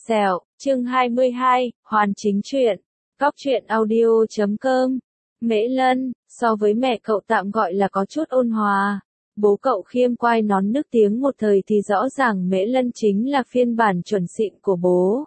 Sẹo, chương 22, hoàn chính truyện. Góc truyện audio.com. Mễ Lân, so với mẹ cậu tạm gọi là có chút ôn hòa. Bố cậu khiêm quai nón nước tiếng một thời thì rõ ràng Mễ Lân chính là phiên bản chuẩn xịn của bố.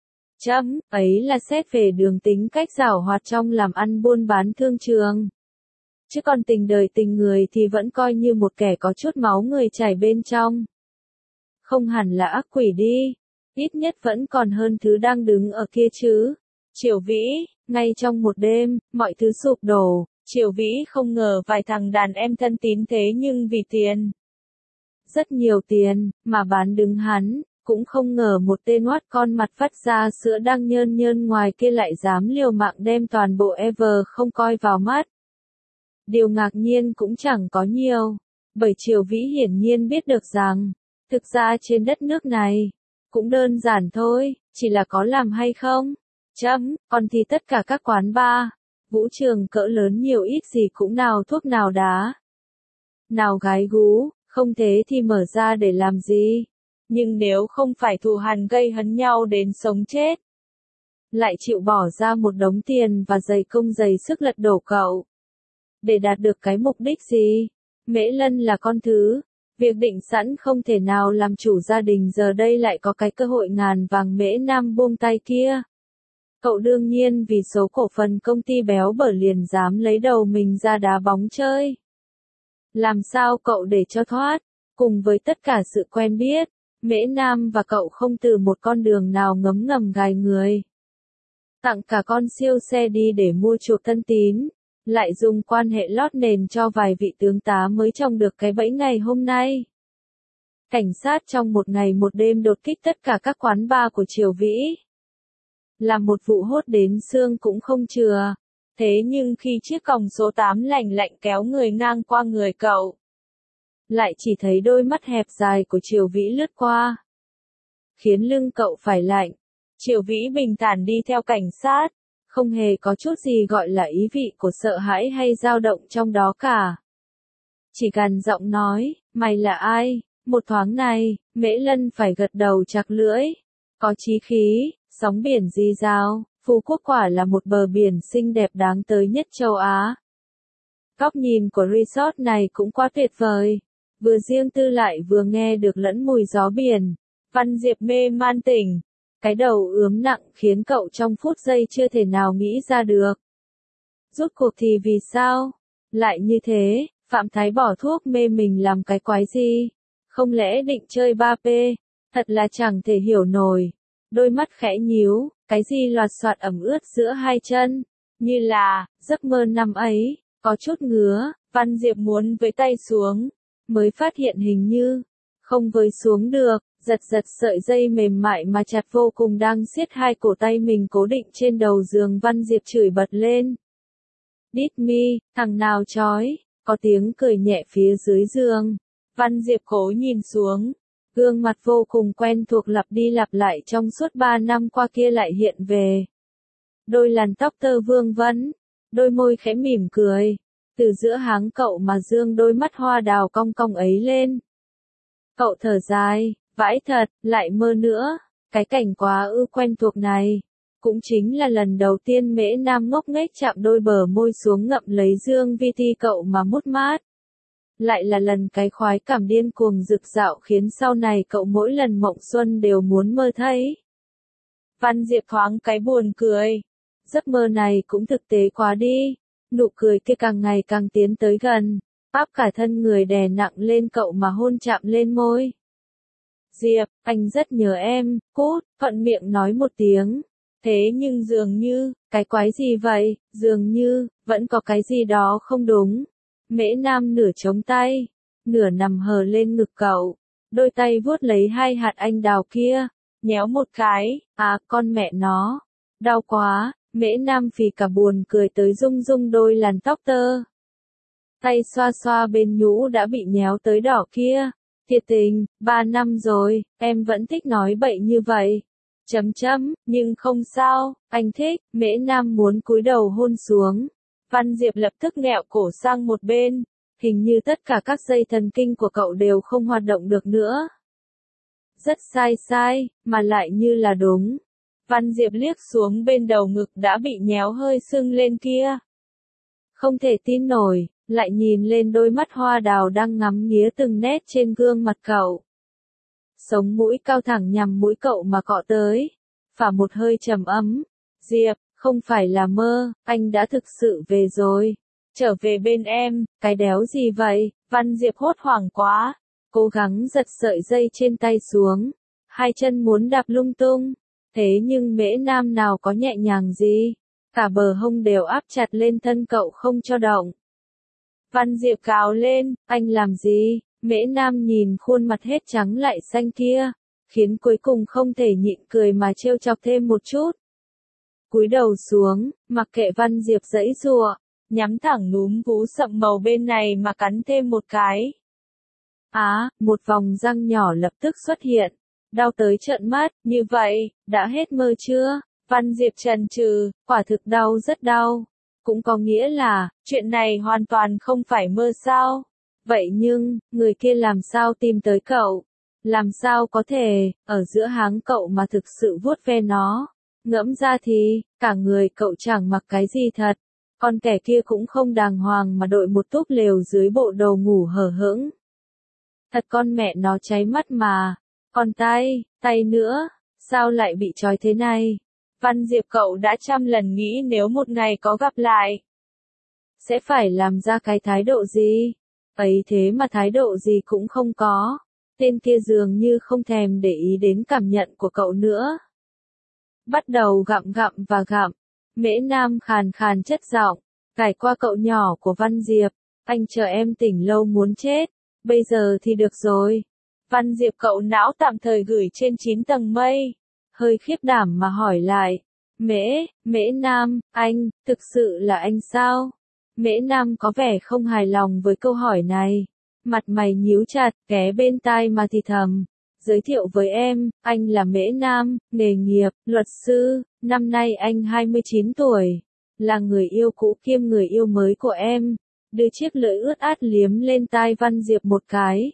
Ấy là xét về đường tính cách giảo hoạt trong làm ăn buôn bán thương trường. Chứ còn tình đời tình người thì vẫn coi như một kẻ có chút máu người chảy bên trong. Không hẳn là ác quỷ đi, ít nhất vẫn còn hơn thứ đang đứng ở kia chứ. Triều Vĩ, ngay trong một đêm, mọi thứ sụp đổ, Triều Vĩ không ngờ vài thằng đàn em thân tín thế nhưng vì tiền. Rất nhiều tiền, mà bán đứng hắn, cũng không ngờ một tên oát con mặt vắt ra sữa đang nhơn nhơn ngoài kia lại dám liều mạng đem toàn bộ Ever không coi vào mắt. Điều ngạc nhiên cũng chẳng có nhiều, bởi Triều Vĩ hiển nhiên biết được rằng, thực ra trên đất nước này, cũng đơn giản thôi, chỉ là có làm hay không. Còn thì tất cả các quán bar, vũ trường cỡ lớn nhiều ít gì cũng nào thuốc nào đá, nào gái gú, không thế thì mở ra để làm gì. Nhưng nếu không phải thù hằn gây hấn nhau đến sống chết, lại chịu bỏ ra một đống tiền và dày công dày sức lật đổ cậu, để đạt được cái mục đích gì? Mễ Lân là con thứ, việc định sẵn không thể nào làm chủ gia đình giờ đây lại có cái cơ hội ngàn vàng Mễ Nam buông tay kia. Cậu đương nhiên vì số cổ phần công ty béo bở liền dám lấy đầu mình ra đá bóng chơi. Làm sao cậu để cho thoát, cùng với tất cả sự quen biết, Mễ Nam và cậu không từ một con đường nào ngấm ngầm gài người. Tặng cả con siêu xe đi để mua chuộc thân tín, lại dùng quan hệ lót nền cho vài vị tướng tá mới trồng được cái bẫy ngày hôm nay. Cảnh sát trong một ngày một đêm đột kích tất cả các quán bar của Triều Vĩ. Làm một vụ hốt đến xương cũng không chừa. Thế nhưng khi chiếc còng số 8 lành lạnh kéo người ngang qua người cậu, lại chỉ thấy đôi mắt hẹp dài của Triều Vĩ lướt qua, khiến lưng cậu phải lạnh. Triều Vĩ bình thản đi theo cảnh sát, không hề có chút gì gọi là ý vị của sợ hãi hay dao động trong đó cả. Chỉ gằn giọng nói, mày là ai? Một thoáng này, Mễ Lân phải gật đầu chặt lưỡi. Có chí khí, sóng biển rì rào, Phú Quốc quả là một bờ biển xinh đẹp đáng tới nhất châu Á. Góc nhìn của resort này cũng quá tuyệt vời, vừa riêng tư lại vừa nghe được lẫn mùi gió biển. Văn Diệp mê man tỉnh, cái đầu ướm nặng khiến cậu trong phút giây chưa thể nào nghĩ ra được. Rốt cuộc thì vì sao? Lại như thế, Phạm Thái bỏ thuốc mê mình làm cái quái gì? Không lẽ định chơi 3P? Thật là chẳng thể hiểu nổi. Đôi mắt khẽ nhíu, cái gì loạt soạt ẩm ướt giữa hai chân, như là, giấc mơ năm ấy, có chút ngứa, Văn Diệp muốn với tay xuống, mới phát hiện hình như, không với xuống được, giật sợi dây mềm mại mà chặt vô cùng đang siết hai cổ tay mình cố định trên đầu giường. Văn Diệp chửi bật lên. Đít mi, thằng nào chói, có tiếng cười nhẹ phía dưới giường. Văn Diệp cố nhìn xuống. Gương mặt vô cùng quen thuộc lặp đi lặp lại trong suốt 3 năm qua kia lại hiện về. Đôi làn tóc tơ vương vấn, đôi môi khẽ mỉm cười, từ giữa háng cậu mà dương đôi mắt hoa đào cong cong ấy lên. Cậu thở dài, vãi thật, lại mơ nữa, cái cảnh quá quen thuộc này. Cũng chính là lần đầu tiên Mễ Nam ngốc nghếch chạm đôi bờ môi xuống ngậm lấy dương vi ti cậu mà mút mát. Lại là lần cái khoái cảm điên cuồng rực rạo khiến sau này cậu mỗi lần mộng xuân đều muốn mơ thấy. Văn Diệp thoáng cái buồn cười. Giấc mơ này cũng thực tế quá đi. Nụ cười kia càng ngày càng tiến tới gần, áp cả thân người đè nặng lên cậu mà hôn chạm lên môi. Diệp, anh rất nhớ em, cút, thuận miệng nói một tiếng. Thế nhưng dường như, cái quái gì vậy, dường như, vẫn có cái gì đó không đúng. Mễ Nam nửa chống tay, nửa nằm hờ lên ngực cậu, đôi tay vuốt lấy hai hạt anh đào kia, nhéo một cái, con mẹ nó, đau quá. Mễ Nam phì cả buồn cười tới rung rung đôi làn tóc tơ. Tay xoa xoa bên nhũ đã bị nhéo tới đỏ kia. Thiệt tình, 3 năm rồi, em vẫn thích nói bậy như vậy. Nhưng không sao, anh thích. Mễ Nam muốn cúi đầu hôn xuống. Văn Diệp lập tức nghẹo cổ sang một bên. Hình như tất cả các dây thần kinh của cậu đều không hoạt động được nữa. Rất sai, mà lại như là đúng. Văn Diệp liếc xuống bên đầu ngực đã bị nhéo hơi sưng lên kia. Không thể tin nổi, lại nhìn lên đôi mắt hoa đào đang ngắm nghía từng nét trên gương mặt cậu. Sống mũi cao thẳng nhằm mũi cậu mà cọ tới. Phả một hơi trầm ấm. Diệp, không phải là mơ, anh đã thực sự về rồi. Trở về bên em, cái đéo gì vậy? Văn Diệp hốt hoảng quá. Cố gắng giật sợi dây trên tay xuống. Hai chân muốn đạp lung tung. Thế nhưng Mễ Nam nào có nhẹ nhàng gì. Cả bờ hông đều áp chặt lên thân cậu không cho động. Văn Diệp cào lên, anh làm gì? Mễ Nam nhìn khuôn mặt hết trắng lại xanh kia, khiến cuối cùng không thể nhịn cười mà trêu chọc thêm một chút. Cúi đầu xuống, mặc kệ Văn Diệp giãy giụa, nhắm thẳng núm vú sậm màu bên này mà cắn thêm một cái. Một vòng răng nhỏ lập tức xuất hiện, đau tới trợn mắt, như vậy, đã hết mơ chưa? Văn Diệp chần chừ, quả thực đau rất đau. Cũng có nghĩa là, chuyện này hoàn toàn không phải mơ sao? Vậy nhưng, người kia làm sao tìm tới cậu? Làm sao có thể, ở giữa háng cậu mà thực sự vuốt ve nó? Ngẫm ra thì, cả người cậu chẳng mặc cái gì thật. Còn kẻ kia cũng không đàng hoàng mà đội một túp lều dưới bộ đồ ngủ hở hững. Thật con mẹ nó cháy mắt mà. Còn tay nữa, sao lại bị trói thế này? Văn Diệp cậu đã trăm lần nghĩ nếu một ngày có gặp lại, sẽ phải làm ra cái thái độ gì? Ấy thế mà thái độ gì cũng không có. Tên kia dường như không thèm để ý đến cảm nhận của cậu nữa. Bắt đầu gặm và gặm. Mễ Nam khàn khàn chất giọng, cài qua cậu nhỏ của Văn Diệp. Anh chờ em tỉnh lâu muốn chết. Bây giờ thì được rồi. Văn Diệp cậu não tạm thời gửi trên 9 tầng mây. Hơi khiếp đảm mà hỏi lại. Mễ Nam, anh, thực sự là anh sao? Mễ Nam có vẻ không hài lòng với câu hỏi này. Mặt mày nhíu chặt, ghé bên tai mà thì thầm. Giới thiệu với em, anh là Mễ Nam, nghề nghiệp, luật sư, năm nay anh 29 tuổi. Là người yêu cũ kiêm người yêu mới của em. Đưa chiếc lưỡi ướt át liếm lên tai Văn Diệp một cái.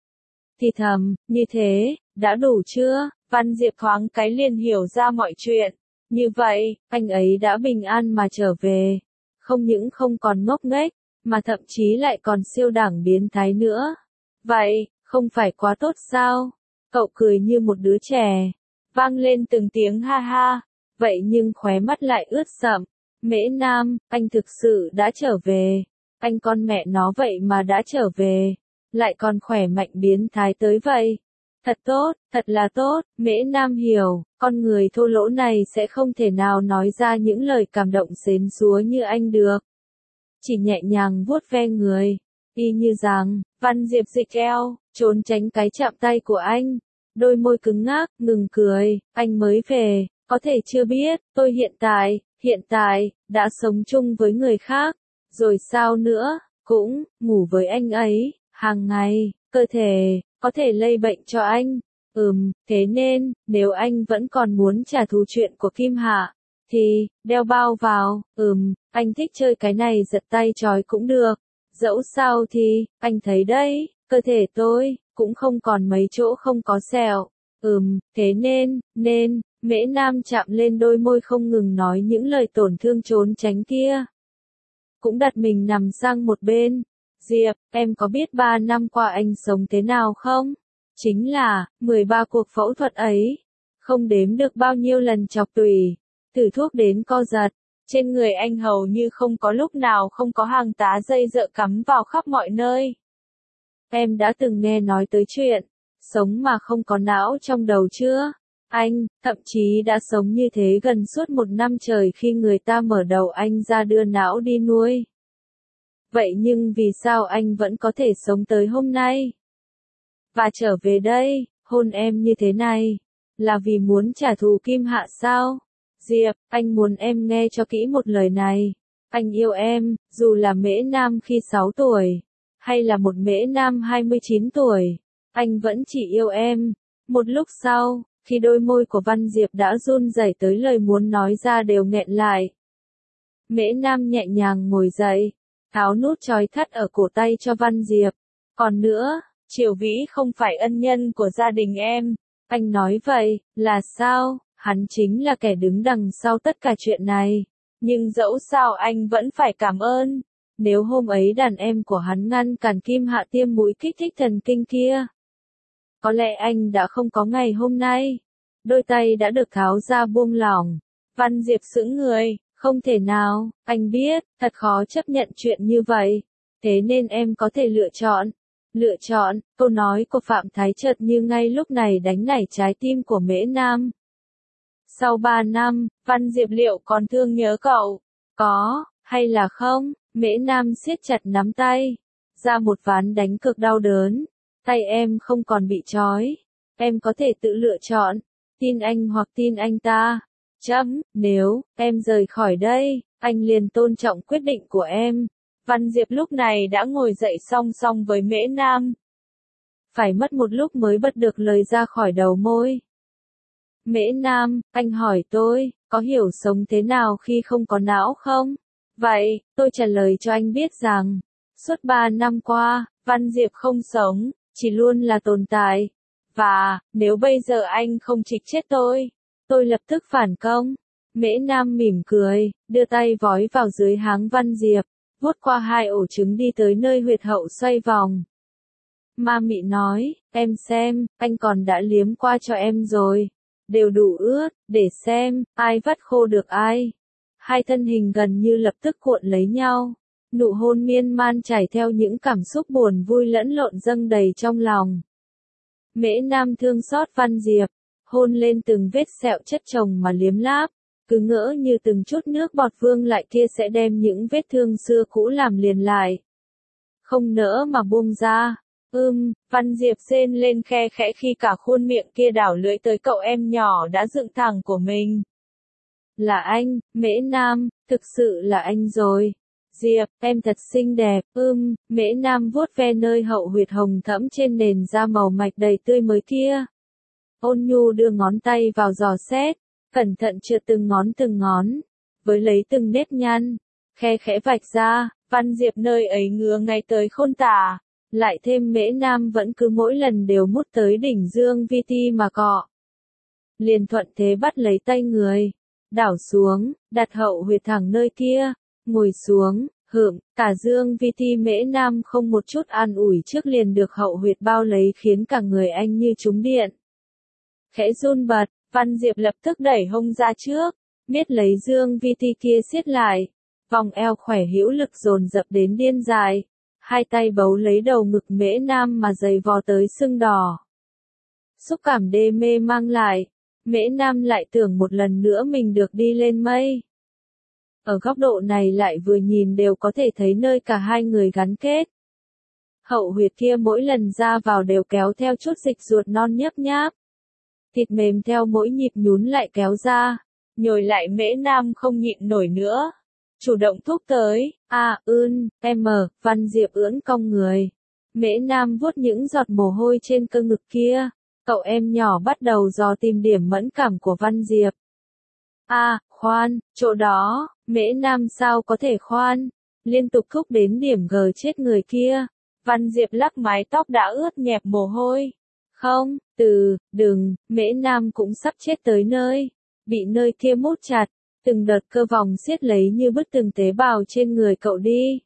Thì thầm, như thế, đã đủ chưa? Văn Diệp thoáng cái liền hiểu ra mọi chuyện. Như vậy, anh ấy đã bình an mà trở về. Không những không còn ngốc nghếch, mà thậm chí lại còn siêu đẳng biến thái nữa. Vậy, không phải quá tốt sao? Cậu cười như một đứa trẻ. Vang lên từng tiếng ha ha. Vậy nhưng khóe mắt lại ướt sậm. Mễ Nam, anh thực sự đã trở về. Anh con mẹ nó vậy mà đã trở về. Lại còn khỏe mạnh biến thái tới vậy. Thật tốt, thật là tốt. Mễ Nam hiểu, con người thô lỗ này sẽ không thể nào nói ra những lời cảm động xến xúa như anh được. Chỉ nhẹ nhàng vuốt ve người. Y như rằng, Văn Diệp dịch eo, trốn tránh cái chạm tay của anh. Đôi môi cứng ngắc, ngừng cười. Anh mới về, có thể chưa biết, tôi hiện tại, đã sống chung với người khác. Rồi sao nữa, cũng, ngủ với anh ấy, hàng ngày, cơ thể, có thể lây bệnh cho anh. Thế nên, nếu anh vẫn còn muốn trả thù chuyện của Kim Hạ, thì, đeo bao vào, anh thích chơi cái này giật tay trói cũng được. Dẫu sao thì, anh thấy đấy, cơ thể tôi, cũng không còn mấy chỗ không có sẹo. Thế nên, Mễ Nam chạm lên đôi môi không ngừng nói những lời tổn thương trốn tránh kia. Cũng đặt mình nằm sang một bên. Diệp, em có biết 3 năm qua anh sống thế nào không? Chính là, 13 cuộc phẫu thuật ấy. Không đếm được bao nhiêu lần chọc tủy, thử thuốc đến co giật. Trên người anh hầu như không có lúc nào không có hàng tá dây dợ cắm vào khắp mọi nơi. Em đã từng nghe nói tới chuyện, sống mà không có não trong đầu chưa? Anh, thậm chí đã sống như thế gần suốt 1 năm trời khi người ta mở đầu anh ra đưa não đi nuôi. Vậy nhưng vì sao anh vẫn có thể sống tới hôm nay? Và trở về đây, hôn em như thế này, là vì muốn trả thù Kim Hạ sao? Diệp, anh muốn em nghe cho kỹ một lời này. Anh yêu em, dù là Mễ Nam khi 6 tuổi, hay là một Mễ Nam 29 tuổi. Anh vẫn chỉ yêu em. Một lúc sau, khi đôi môi của Văn Diệp đã run rẩy tới lời muốn nói ra đều nghẹn lại. Mễ Nam nhẹ nhàng ngồi dậy, tháo nút trói thắt ở cổ tay cho Văn Diệp. Còn nữa, Triều Vĩ không phải ân nhân của gia đình em. Anh nói vậy, là sao? Hắn chính là kẻ đứng đằng sau tất cả chuyện này. Nhưng dẫu sao anh vẫn phải cảm ơn. Nếu hôm ấy đàn em của hắn ngăn cản Kim Hạ tiêm mũi kích thích thần kinh kia, có lẽ anh đã không có ngày hôm nay. Đôi tay đã được tháo ra buông lỏng. Văn Diệp sững người, không thể nào, anh biết, thật khó chấp nhận chuyện như vậy. Thế nên em có thể lựa chọn. Lựa chọn, câu nói của Phạm Thái chợt như ngay lúc này đánh nảy trái tim của Mễ Nam. Sau 3 năm, Văn Diệp liệu còn thương nhớ cậu? Có, hay là không? Mễ Nam siết chặt nắm tay. Ra một ván đánh cực đau đớn. Tay em không còn bị trói. Em có thể tự lựa chọn. Tin anh hoặc tin anh ta. Nếu em rời khỏi đây, anh liền tôn trọng quyết định của em. Văn Diệp lúc này đã ngồi dậy song song với Mễ Nam. Phải mất một lúc mới bật được lời ra khỏi đầu môi. Mễ Nam, anh hỏi tôi, có hiểu sống thế nào khi không có não không? Vậy, tôi trả lời cho anh biết rằng, suốt 3 năm qua, Văn Diệp không sống, chỉ luôn là tồn tại. Và, nếu bây giờ anh không trịch chết tôi lập tức phản công. Mễ Nam mỉm cười, đưa tay vói vào dưới háng Văn Diệp, vuốt qua 2 ổ trứng đi tới nơi huyệt hậu xoay vòng. Ma Mị nói, em xem, anh còn đã liếm qua cho em rồi. Đều đủ ướt, để xem, ai vắt khô được ai. Hai thân hình gần như lập tức cuộn lấy nhau. Nụ hôn miên man chảy theo những cảm xúc buồn vui lẫn lộn dâng đầy trong lòng. Mễ Nam thương xót Văn Diệp, hôn lên từng vết sẹo chất chồng mà liếm láp, cứ ngỡ như từng chút nước bọt vương lại kia sẽ đem những vết thương xưa cũ làm liền lại. Không nỡ mà buông ra. Văn Diệp rên lên khe khẽ khi cả khuôn miệng kia đảo lưỡi tới cậu em nhỏ đã dựng thẳng của mình. Là anh, Mễ Nam, thực sự là anh rồi. Diệp, em thật xinh đẹp, Mễ Nam vuốt ve nơi hậu huyệt hồng thẫm trên nền da màu mạch đầy tươi mới kia. Ôn nhu đưa ngón tay vào dò xét, cẩn thận trượt từng ngón, với lấy từng nếp nhăn, khe khẽ vạch ra, Văn Diệp nơi ấy ngứa ngay tới khôn tả. Lại thêm Mễ Nam vẫn cứ mỗi lần đều mút tới đỉnh dương vi ti mà cọ. Liền thuận thế bắt lấy tay người, đảo xuống, đặt hậu huyệt thẳng nơi kia, ngồi xuống, cả dương vi ti Mễ Nam không một chút an ủi trước liền được hậu huyệt bao lấy khiến cả người anh như trúng điện. Khẽ run bật, Văn Diệp lập tức đẩy hông ra trước, miết lấy dương vi ti kia siết lại, vòng eo khỏe hữu lực dồn dập đến điên dại. Hai tay bấu lấy đầu ngực Mễ Nam mà giày vò tới sưng đỏ. Xúc cảm đê mê mang lại, Mễ Nam lại tưởng một lần nữa mình được đi lên mây. Ở góc độ này lại vừa nhìn đều có thể thấy nơi cả hai người gắn kết. Hậu huyệt kia mỗi lần ra vào đều kéo theo chút dịch ruột non nhấp nháp. Thịt mềm theo mỗi nhịp nhún lại kéo ra, nhồi lại Mễ Nam không nhịn nổi nữa. Chủ động thúc tới, Văn Diệp ưỡn cong người. Mễ Nam vuốt những giọt mồ hôi trên cơ ngực kia, cậu em nhỏ bắt đầu dò tìm điểm mẫn cảm của Văn Diệp. Khoan, chỗ đó, Mễ Nam sao có thể khoan, liên tục thúc đến điểm gờ chết người kia. Văn Diệp lắc mái tóc đã ướt nhẹp mồ hôi. Không, đừng, Mễ Nam cũng sắp chết tới nơi, bị nơi kia mút chặt. Từng đợt cơ vòng siết lấy như bứt từng tế bào trên người cậu đi.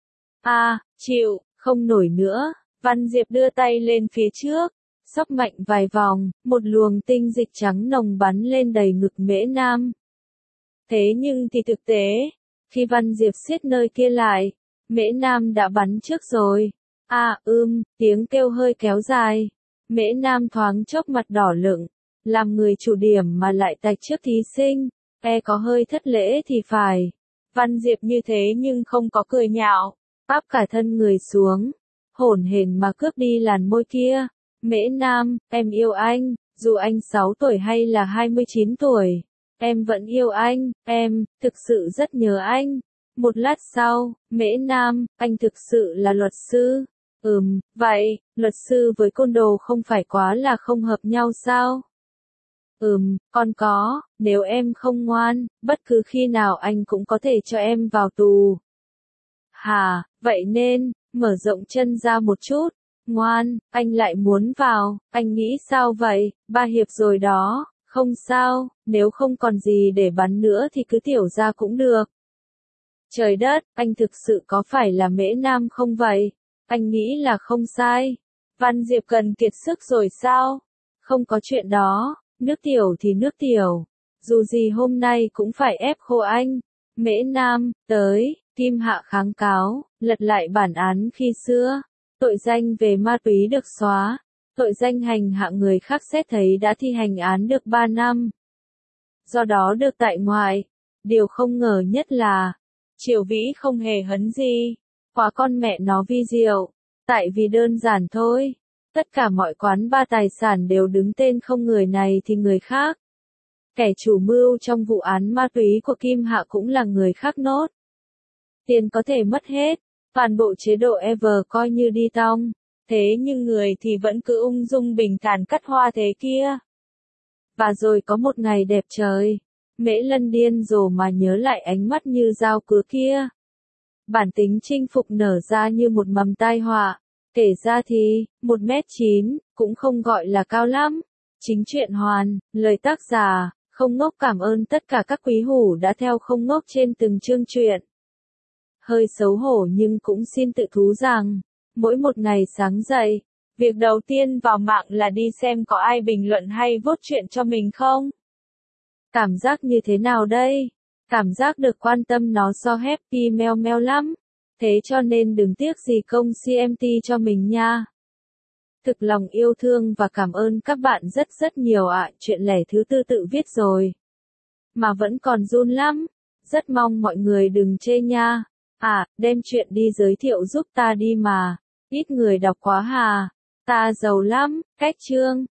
Chịu, không nổi nữa. Văn Diệp đưa tay lên phía trước, xốc mạnh vài vòng, một luồng tinh dịch trắng nồng bắn lên đầy ngực Mễ Nam. Thế nhưng thì thực tế, khi Văn Diệp siết nơi kia lại, Mễ Nam đã bắn trước rồi. Tiếng kêu hơi kéo dài. Mễ Nam thoáng chốc mặt đỏ lựng, làm người chủ điểm mà lại tạch trước thí sinh. Có hơi thất lễ thì phải. Văn Diệp như thế nhưng không có cười nhạo, áp cả thân người xuống, hổn hển mà cướp đi làn môi kia. Mễ Nam, em yêu anh, dù anh 6 tuổi hay là 29 tuổi. Em vẫn yêu anh, em, thực sự rất nhớ anh. Một lát sau, Mễ Nam, anh thực sự là luật sư. Vậy, luật sư với côn đồ không phải quá là không hợp nhau sao? Còn có, nếu em không ngoan, bất cứ khi nào anh cũng có thể cho em vào tù. Vậy nên, mở rộng chân ra một chút. Ngoan, anh lại muốn vào, anh nghĩ sao vậy, 3 hiệp rồi đó, không sao, nếu không còn gì để bắn nữa thì cứ tiểu ra cũng được. Trời đất, anh thực sự có phải là Mễ Nam không vậy? Anh nghĩ là không sai. Văn Diệp Cần kiệt sức rồi sao? Không có chuyện đó, nước tiểu thì nước tiểu. Dù gì hôm nay cũng phải ép khô anh. Mễ Nam, tới, Kim Hạ kháng cáo, lật lại bản án khi xưa. Tội danh về ma túy được xóa. Tội danh hành hạ người khác xét thấy đã thi hành án được 3 năm. Do đó được tại ngoại. Điều không ngờ nhất là, Triều Vĩ không hề hấn gì. Quá con mẹ nó vi diệu. Tại vì đơn giản thôi. Tất cả mọi quán ba tài sản đều đứng tên không người này thì người khác. Kẻ chủ mưu trong vụ án ma túy của Kim Hạ cũng là người khác nốt. Tiền có thể mất hết, toàn bộ chế độ Ever coi như đi tong. Thế nhưng người thì vẫn cứ ung dung bình thản cắt hoa thế kia. Và rồi có một ngày đẹp trời, Mễ Lân điên rồ mà nhớ lại ánh mắt như dao cứa kia. Bản tính chinh phục nở ra như một mầm tai họa. Kể ra thì, 1m9, cũng không gọi là cao lắm. Chính truyện hoàn, lời tác giả, Không Ngốc cảm ơn tất cả các quý hủ đã theo Không Ngốc trên từng chương truyện. Hơi xấu hổ nhưng cũng xin tự thú rằng, mỗi một ngày sáng dậy, việc đầu tiên vào mạng là đi xem có ai bình luận hay vote chuyện cho mình không. Cảm giác như thế nào đây? Cảm giác được quan tâm nó so happy meo meo lắm. Thế cho nên đừng tiếc gì công CMT cho mình nha. Thực lòng yêu thương và cảm ơn các bạn rất rất nhiều ạ. Chuyện lẻ thứ 4 tự viết rồi. Mà vẫn còn run lắm. Rất mong mọi người đừng chê nha. Đem chuyện đi giới thiệu giúp ta đi mà. Ít người đọc quá hà. Ta giàu lắm. Cách chương.